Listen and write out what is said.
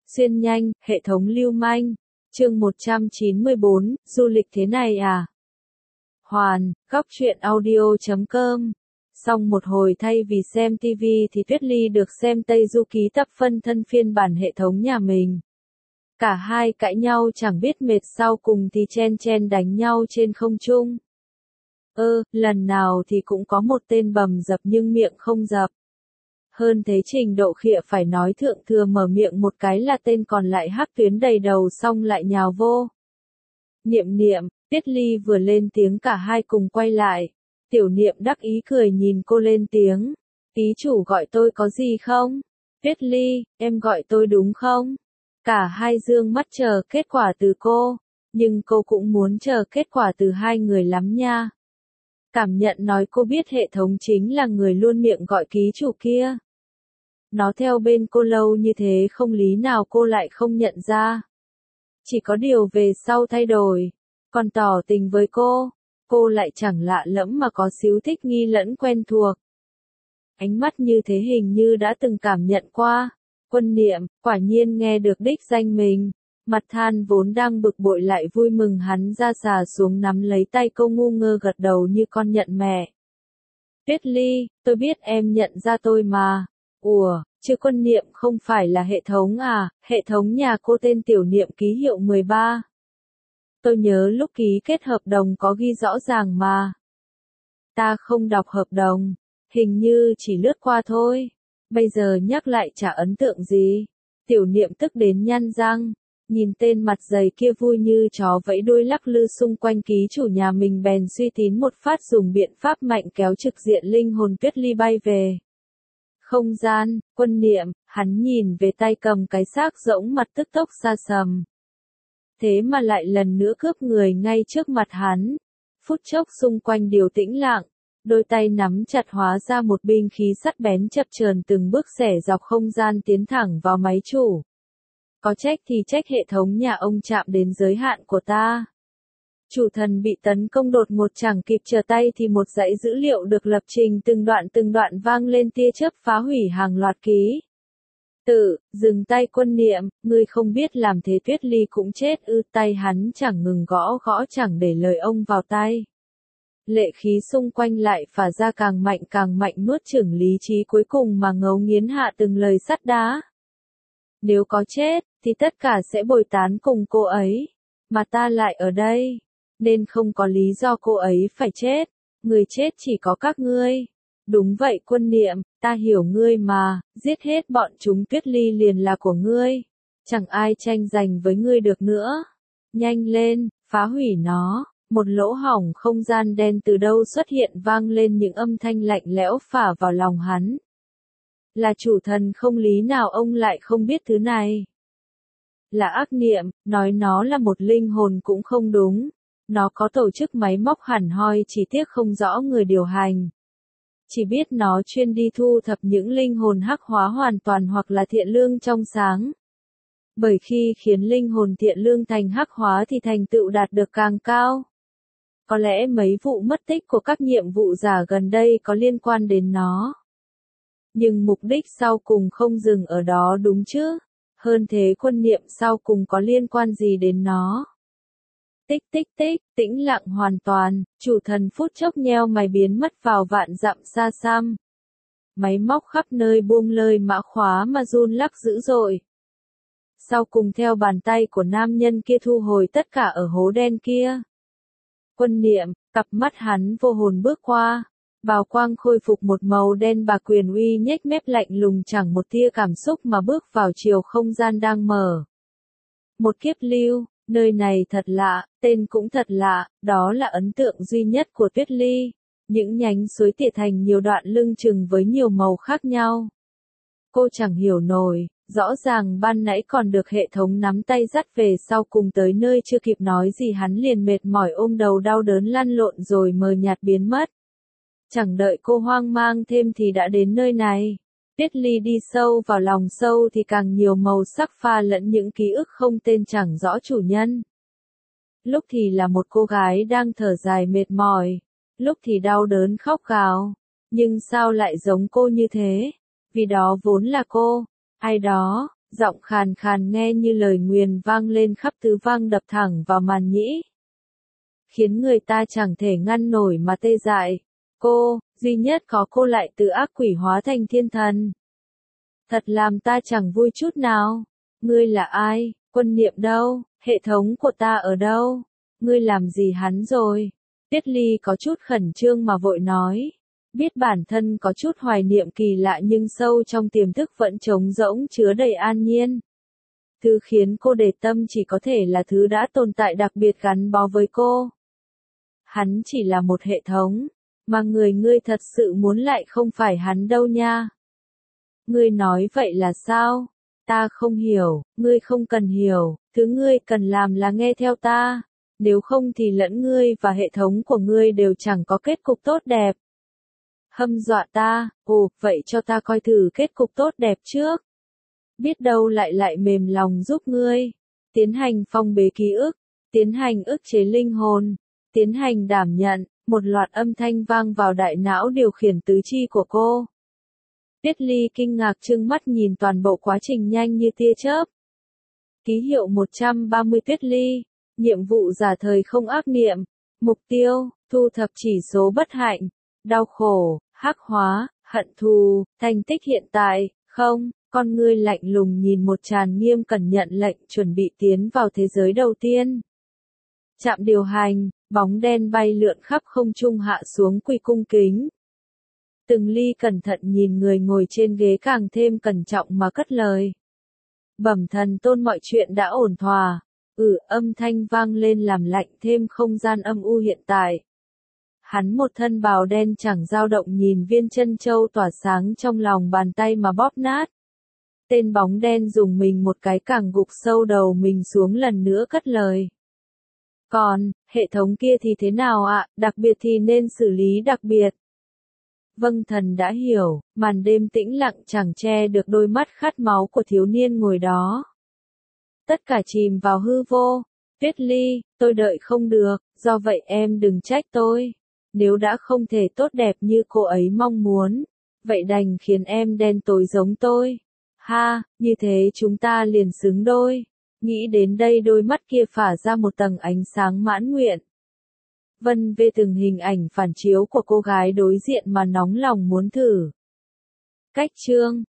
Xuyên nhanh, hệ thống lưu manh. Chương 194, du lịch thế này à? Hoàn, góc truyện audio.com. Xong một hồi thay vì xem TV thì Tuyết Ly được xem Tây Du Ký tập phân thân phiên bản hệ thống nhà mình. Cả hai cãi nhau chẳng biết mệt, sau cùng thì chen chen đánh nhau trên không trung. Lần nào thì cũng có một tên bầm dập nhưng miệng không dập. Hơn thế trình độ khịa phải nói thượng thừa, mở miệng một cái là tên còn lại hắc tuyến đầy đầu xong lại nhào vô. Niệm niệm, Tuyết Ly vừa lên tiếng cả hai cùng quay lại. Tiểu niệm đắc ý cười nhìn cô lên tiếng. Ký chủ gọi tôi có gì không? Tuyết Ly, em gọi tôi đúng không? Cả hai dương mắt chờ kết quả từ cô. Nhưng cô cũng muốn chờ kết quả từ hai người lắm nha. Cảm nhận nói cô biết hệ thống chính là người luôn miệng gọi ký chủ kia. Nó theo bên cô lâu như thế không lý nào cô lại không nhận ra. Chỉ có điều về sau thay đổi, còn tỏ tình với cô lại chẳng lạ lẫm mà có xíu thích nghi lẫn quen thuộc. Ánh mắt như thế hình như đã từng cảm nhận qua. Quân niệm, quả nhiên nghe được đích danh mình. Mặt than vốn đang bực bội lại vui mừng, hắn ra xà xuống nắm lấy tay cô ngu ngơ gật đầu như con nhận mẹ. Tuyết Ly, tôi biết em nhận ra tôi mà. Ủa, chứ quân niệm không phải là hệ thống à? Hệ thống nhà cô tên Tiểu Niệm, ký hiệu 13. Tôi nhớ lúc ký kết hợp đồng có ghi rõ ràng mà. Ta không đọc hợp đồng, hình như chỉ lướt qua thôi. Bây giờ nhắc lại chả ấn tượng gì. Tiểu Niệm tức đến nhăn răng, nhìn tên mặt dày kia vui như chó vẫy đuôi lắc lư xung quanh ký chủ nhà mình bèn suy tín một phát, dùng biện pháp mạnh kéo trực diện linh hồn Tuyết Ly bay về không gian. Quân niệm, hắn nhìn về tay cầm cái xác rỗng, mặt tức tốc xa sầm. Thế mà lại lần nữa cướp người ngay trước mặt hắn. Phút chốc xung quanh điều tĩnh lặng, đôi tay nắm chặt hóa ra một binh khí sắt bén chập chờn từng bước xẻ dọc không gian tiến thẳng vào máy chủ. Có trách thì trách hệ thống nhà ông chạm đến giới hạn của ta. Chủ thần bị tấn công đột ngột, chẳng kịp trở tay thì một dãy dữ liệu được lập trình từng đoạn vang lên, tia chớp phá hủy hàng loạt ký. Dừng tay quân niệm, ngươi không biết làm thế Tuyết Ly cũng chết ư? Tay hắn chẳng ngừng gõ chẳng để lời ông vào tay. Lệ khí xung quanh lại phả ra càng mạnh, nuốt chửng lý trí cuối cùng mà ngấu nghiến hạ từng lời sắt đá. Nếu có chết, thì tất cả sẽ bồi tán cùng cô ấy. Mà ta lại ở đây, nên không có lý do cô ấy phải chết. Người chết chỉ có các ngươi. Đúng vậy quân niệm, ta hiểu ngươi mà, giết hết bọn chúng Tuyết Ly liền là của ngươi. Chẳng ai tranh giành với ngươi được nữa. Nhanh lên, phá hủy nó. Một lỗ hổng không gian đen từ đâu xuất hiện, vang lên những âm thanh lạnh lẽo phả vào lòng hắn. Là chủ thần không lý nào ông lại không biết thứ này. Là ác niệm, nói nó là một linh hồn cũng không đúng. Nó có tổ chức máy móc hẳn hoi, chỉ tiếc không rõ người điều hành. Chỉ biết nó chuyên đi thu thập những linh hồn hắc hóa hoàn toàn hoặc là thiện lương trong sáng. Bởi khi khiến linh hồn thiện lương thành hắc hóa thì thành tựu đạt được càng cao. Có lẽ mấy vụ mất tích của các nhiệm vụ giả gần đây có liên quan đến nó. Nhưng mục đích sau cùng không dừng ở đó đúng chứ? Hơn thế quân niệm sau cùng có liên quan gì đến nó? Tích, tĩnh lặng hoàn toàn, chủ thần phút chốc nheo mày biến mất vào vạn dặm xa xăm. Máy móc khắp nơi buông lơi mã khóa mà run lắc dữ dội. Sau cùng theo bàn tay của nam nhân kia thu hồi tất cả ở hố đen kia. Quân niệm, cặp mắt hắn vô hồn bước qua. Bào quang khôi phục một màu đen bạc, quyền uy nhếch mép lạnh lùng chẳng một tia cảm xúc mà bước vào chiều không gian đang mở. Một kiếp lưu, nơi này thật lạ, tên cũng thật lạ, đó là ấn tượng duy nhất của Tuyết Ly. Những nhánh suối tỉa thành nhiều đoạn lưng chừng với nhiều màu khác nhau. Cô chẳng hiểu nổi, rõ ràng ban nãy còn được hệ thống nắm tay dắt về, sau cùng tới nơi chưa kịp nói gì hắn liền mệt mỏi ôm đầu đau đớn lăn lộn rồi mờ nhạt biến mất. Chẳng đợi cô hoang mang thêm thì đã đến nơi này. Tuyết Ly đi sâu vào lòng sâu thì càng nhiều màu sắc pha lẫn những ký ức không tên chẳng rõ chủ nhân. Lúc thì là một cô gái đang thở dài mệt mỏi, lúc thì đau đớn khóc gào. Nhưng sao lại giống cô như thế? Vì đó vốn là cô. Ai đó, Giọng khàn khàn nghe như lời nguyền vang lên khắp tứ vang đập thẳng vào màn nhĩ. Khiến người ta chẳng thể ngăn nổi mà tê dại. Cô, duy nhất có cô lại từ ác quỷ hóa thành thiên thần. Thật làm ta chẳng vui chút nào. Ngươi là ai? Quân Niệm đâu? Hệ thống của ta ở đâu? Ngươi làm gì hắn rồi? Tiết Ly có chút khẩn trương mà vội nói. Biết bản thân có chút hoài niệm kỳ lạ nhưng sâu trong tiềm thức vẫn trống rỗng chứa đầy an nhiên. Thứ khiến cô để tâm chỉ có thể là thứ đã tồn tại đặc biệt gắn bó với cô. Hắn chỉ là một hệ thống, mà người ngươi thật sự muốn lại không phải hắn đâu nha. Ngươi nói vậy là sao? Ta không hiểu, ngươi không cần hiểu, thứ ngươi cần làm là nghe theo ta. Nếu không thì lẫn ngươi và hệ thống của ngươi đều chẳng có kết cục tốt đẹp. Hâm dọa ta, ồ, vậy cho ta coi thử kết cục tốt đẹp trước. Biết đâu lại mềm lòng giúp ngươi. Tiến hành phong bế ký ức, tiến hành ức chế linh hồn, tiến hành đảm nhận, một loạt âm thanh vang vào đại não điều khiển tứ chi của cô. Tiết Ly kinh ngạc trừng mắt nhìn toàn bộ quá trình nhanh như tia chớp. Ký hiệu 130 Tiết Ly, nhiệm vụ giả thời không ác niệm, mục tiêu, thu thập chỉ số bất hạnh, đau khổ, hắc hóa, hận thù, thành tích hiện tại, không, con ngươi lạnh lùng nhìn một Tràn Nghiêm cần nhận lệnh chuẩn bị tiến vào thế giới đầu tiên. Trạm điều hành, bóng đen bay lượn khắp không trung hạ xuống quỳ cung kính. Từng Ly cẩn thận nhìn người ngồi trên ghế càng thêm cẩn trọng mà cất lời. Bẩm thần tôn mọi chuyện đã ổn thỏa. Âm thanh vang lên làm lạnh thêm không gian âm u hiện tại. Hắn một thân bào đen chẳng dao động nhìn viên chân châu tỏa sáng trong lòng bàn tay mà bóp nát. Tên bóng đen dùng mình một cái càng gục sâu đầu mình xuống lần nữa cất lời. Còn, hệ thống kia thì thế nào ạ, đặc biệt thì nên xử lý đặc biệt. Vâng thần đã hiểu, màn đêm tĩnh lặng chẳng che được đôi mắt khát máu của thiếu niên ngồi đó. Tất cả chìm vào hư vô. Tuyết Ly, tôi đợi không được, do vậy em đừng trách tôi. Nếu đã không thể tốt đẹp như cô ấy mong muốn, vậy đành khiến em đen tối giống tôi. Ha, như thế chúng ta liền xứng đôi. Nghĩ đến đây đôi mắt kia phả ra một tầng ánh sáng mãn nguyện. Vân về từng hình ảnh phản chiếu của cô gái đối diện mà nóng lòng muốn thử. Cách chương